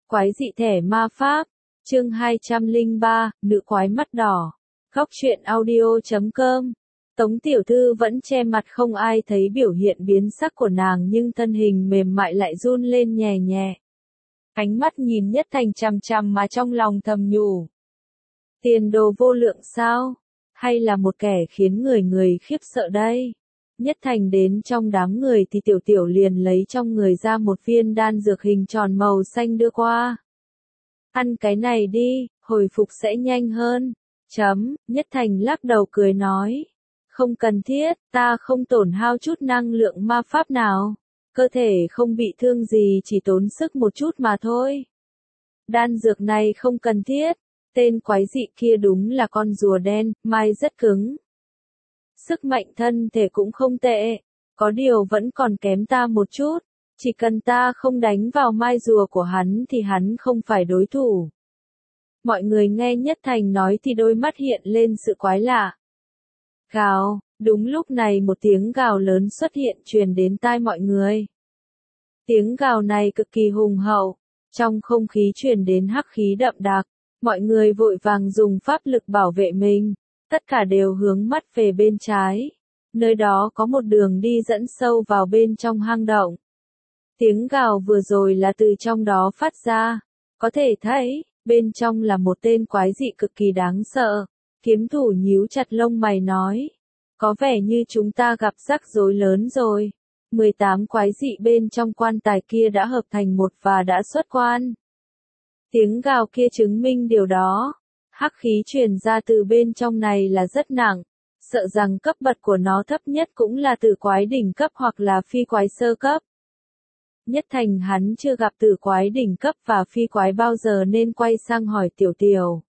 Quái dị thẻ ma pháp. Chương 203, nữ quái mắt đỏ. Góc truyện audio.com. Tống tiểu thư vẫn che mặt không ai thấy biểu hiện biến sắc của nàng nhưng thân hình mềm mại lại run lên nhẹ nhẹ. Ánh mắt nhìn Nhất Thành chằm chằm mà trong lòng thầm nhủ. Tiền đồ vô lượng sao? Hay là một kẻ khiến người khiếp sợ đây? Nhất Thành đến trong đám người thì Tiểu Tiểu liền lấy trong người ra một viên đan dược hình tròn màu xanh đưa qua. Ăn cái này đi, hồi phục sẽ nhanh hơn. Nhất Thành lắc đầu cười nói. Không cần thiết, ta không tổn hao chút năng lượng ma pháp nào. Cơ thể không bị thương gì, chỉ tốn sức một chút mà thôi. Đan dược này không cần thiết. Tên quái dị kia đúng là con rùa đen, mai rất cứng. Sức mạnh thân thể cũng không tệ, có điều vẫn còn kém ta một chút. Chỉ cần ta không đánh vào mai rùa của hắn thì hắn không phải đối thủ. Mọi người nghe Nhất Thành nói thì đôi mắt hiện lên sự quái lạ. Gào, đúng lúc này một tiếng gào lớn xuất hiện truyền đến tai mọi người. Tiếng gào này cực kỳ hùng hậu, trong không khí truyền đến hắc khí đậm đặc, mọi người vội vàng dùng pháp lực bảo vệ mình, tất cả đều hướng mắt về bên trái. Nơi đó có một đường đi dẫn sâu vào bên trong hang động. Tiếng gào vừa rồi là từ trong đó phát ra, có thể thấy, bên trong là một tên quái dị cực kỳ đáng sợ. Kiếm thủ nhíu chặt lông mày nói, có vẻ như chúng ta gặp rắc rối lớn rồi. 18 quái dị bên trong quan tài kia đã hợp thành một và đã xuất quan. Tiếng gào kia chứng minh điều đó. Hắc khí truyền ra từ bên trong này là rất nặng, sợ rằng cấp bậc của nó thấp nhất cũng là tử quái đỉnh cấp hoặc là phi quái sơ cấp. Nhất Thành hắn chưa gặp tử quái đỉnh cấp và phi quái bao giờ nên quay sang hỏi Tiểu Tiểu.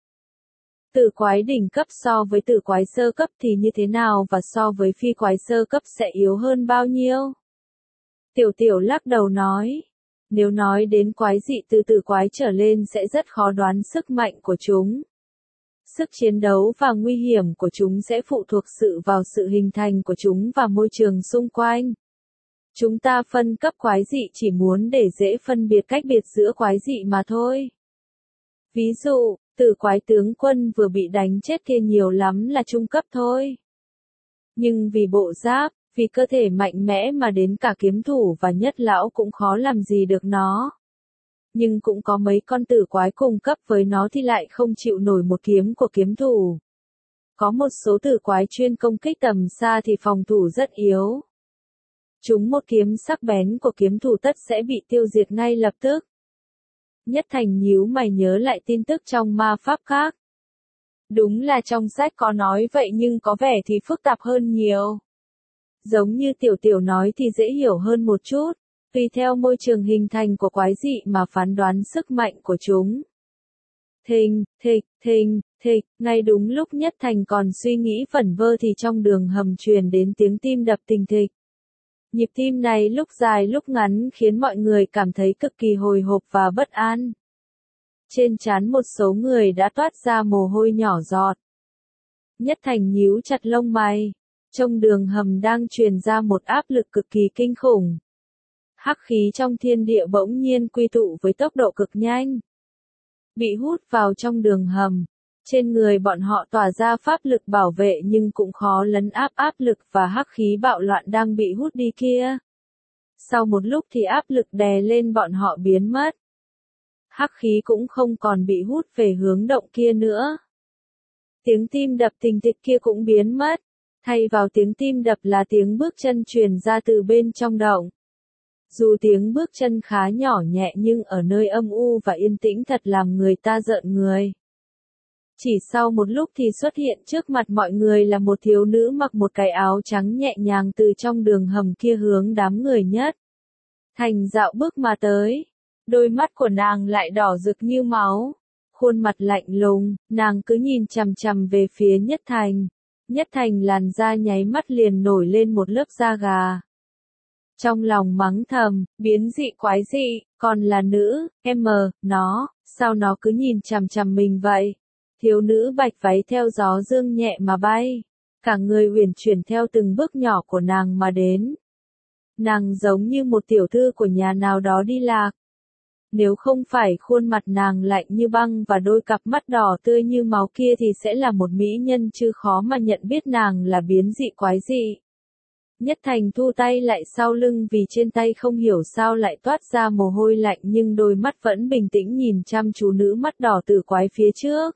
Tử quái đỉnh cấp so với tử quái sơ cấp thì như thế nào và so với phi quái sơ cấp sẽ yếu hơn bao nhiêu? Tiểu Tiểu lắc đầu nói. Nếu nói đến quái dị từ tử quái trở lên sẽ rất khó đoán sức mạnh của chúng. Sức chiến đấu và nguy hiểm của chúng sẽ phụ thuộc vào sự hình thành của chúng và môi trường xung quanh. Chúng ta phân cấp quái dị chỉ muốn để dễ phân biệt cách biệt giữa quái dị mà thôi. Ví dụ, tử quái tướng quân vừa bị đánh chết kia nhiều lắm là trung cấp thôi. Nhưng vì bộ giáp, vì cơ thể mạnh mẽ mà đến cả kiếm thủ và nhất lão cũng khó làm gì được nó. Nhưng cũng có mấy con tử quái cùng cấp với nó thì lại không chịu nổi một kiếm của kiếm thủ. Có một số tử quái chuyên công kích tầm xa thì phòng thủ rất yếu. Chúng một kiếm sắc bén của kiếm thủ tất sẽ bị tiêu diệt ngay lập tức. Nhất Thành nhíu mày nhớ lại tin tức trong ma pháp khác. Đúng là trong sách có nói vậy nhưng có vẻ thì phức tạp hơn nhiều. Giống như Tiểu Tiểu nói thì dễ hiểu hơn một chút, tùy theo môi trường hình thành của quái dị mà phán đoán sức mạnh của chúng. Thình, thịch, ngay đúng lúc Nhất Thành còn suy nghĩ vẩn vơ thì trong đường hầm truyền đến tiếng tim đập thình thịch. Nhịp tim này lúc dài lúc ngắn khiến mọi người cảm thấy cực kỳ hồi hộp và bất an. Trên trán một số người đã toát ra mồ hôi nhỏ giọt. Nhất Thành nhíu chặt lông mày. Trong đường hầm đang truyền ra một áp lực cực kỳ kinh khủng. Hắc khí trong thiên địa bỗng nhiên quy tụ với tốc độ cực nhanh. Bị hút vào trong đường hầm. Trên người bọn họ tỏa ra pháp lực bảo vệ nhưng cũng khó lấn áp lực và hắc khí bạo loạn đang bị hút đi kia. Sau một lúc thì áp lực đè lên bọn họ biến mất. Hắc khí cũng không còn bị hút về hướng động kia nữa. Tiếng tim đập thình thịch kia cũng biến mất. Thay vào tiếng tim đập là tiếng bước chân truyền ra từ bên trong động. Dù tiếng bước chân khá nhỏ nhẹ nhưng ở nơi âm u và yên tĩnh thật làm người ta rợn người. Chỉ sau một lúc thì xuất hiện trước mặt mọi người là một thiếu nữ mặc một cái áo trắng nhẹ nhàng từ trong đường hầm kia hướng đám người Nhất Thành dạo bước mà tới. Đôi mắt của nàng lại đỏ rực như máu. Khuôn mặt lạnh lùng, nàng cứ nhìn chằm chằm về phía Nhất Thành. Nhất Thành làn da nháy mắt liền nổi lên một lớp da gà. Trong lòng mắng thầm, biến dị quái dị, còn là nữ, sao nó cứ nhìn chằm chằm mình vậy? Thiếu nữ bạch váy theo gió dương nhẹ mà bay. Cả người uyển chuyển theo từng bước nhỏ của nàng mà đến. Nàng giống như một tiểu thư của nhà nào đó đi lạc. Nếu không phải khuôn mặt nàng lạnh như băng và đôi cặp mắt đỏ tươi như máu kia thì sẽ là một mỹ nhân chứ khó mà nhận biết nàng là biến dị quái dị. Nhất Thành thu tay lại sau lưng vì trên tay không hiểu sao lại toát ra mồ hôi lạnh nhưng đôi mắt vẫn bình tĩnh nhìn chăm chú nữ mắt đỏ tử quái phía trước.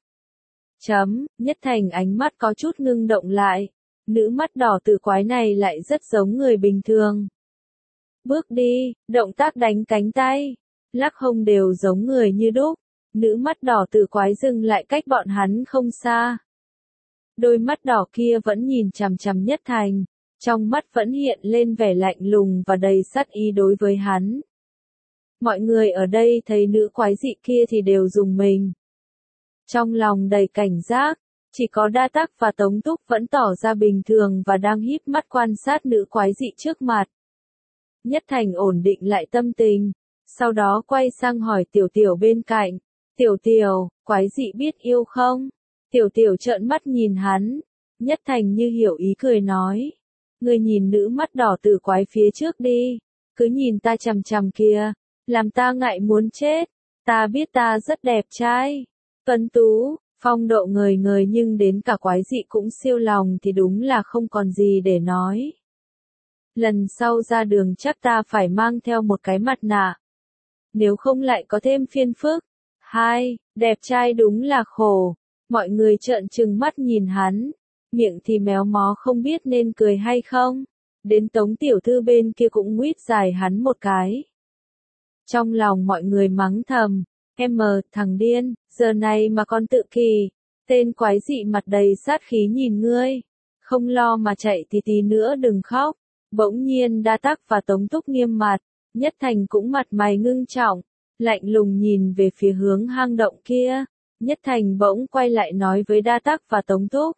Nhất Thành ánh mắt có chút ngưng động lại. Nữ mắt đỏ tử quái này lại rất giống người bình thường. Bước đi, động tác đánh cánh tay, lắc hông đều giống người như đúc. Nữ mắt đỏ tử quái dừng lại cách bọn hắn không xa. Đôi mắt đỏ kia vẫn nhìn chằm chằm Nhất Thành. Trong mắt vẫn hiện lên vẻ lạnh lùng và đầy sát ý đối với hắn. Mọi người ở đây thấy nữ quái dị kia thì đều rùng mình. Trong lòng đầy cảnh giác, chỉ có Đa Tắc và Tống Túc vẫn tỏ ra bình thường và đang híp mắt quan sát nữ quái dị trước mặt. Nhất Thành ổn định lại tâm tình, sau đó quay sang hỏi Tiểu Tiểu bên cạnh. Tiểu Tiểu, quái dị biết yêu không? Tiểu Tiểu trợn mắt nhìn hắn. Nhất Thành như hiểu ý cười nói. Ngươi nhìn nữ mắt đỏ tử quái phía trước đi, cứ nhìn ta chằm chằm kìa, làm ta ngại muốn chết, ta biết ta rất đẹp trai, tuấn tú, phong độ ngời ngời nhưng đến cả quái dị cũng siêu lòng thì đúng là không còn gì để nói. Lần sau ra đường chắc ta phải mang theo một cái mặt nạ, nếu không lại có thêm phiền phức. Hai, đẹp trai đúng là khổ, mọi người trợn trừng mắt nhìn hắn. Miệng thì méo mó không biết nên cười hay không. Đến Tống tiểu thư bên kia cũng nguyết dài hắn một cái. Trong lòng mọi người mắng thầm. Thằng điên, giờ này mà còn tự kỳ. Tên quái dị mặt đầy sát khí nhìn ngươi. Không lo mà chạy thì tí nữa đừng khóc. Bỗng nhiên Đa Tắc và Tống Túc nghiêm mặt. Nhất Thành cũng mặt mày ngưng trọng. Lạnh lùng nhìn về phía hướng hang động kia. Nhất Thành bỗng quay lại nói với Đa Tắc và Tống Túc.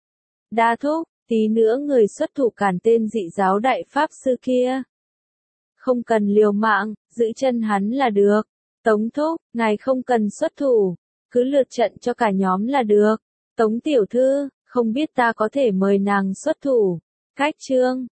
Đa Thúc, tí nữa người xuất thủ cản tên dị giáo đại pháp sư kia. Không cần liều mạng, giữ chân hắn là được. Tống Thúc, ngài không cần xuất thủ, cứ lượt trận cho cả nhóm là được. Tống tiểu thư, không biết ta có thể mời nàng xuất thủ. Cách chương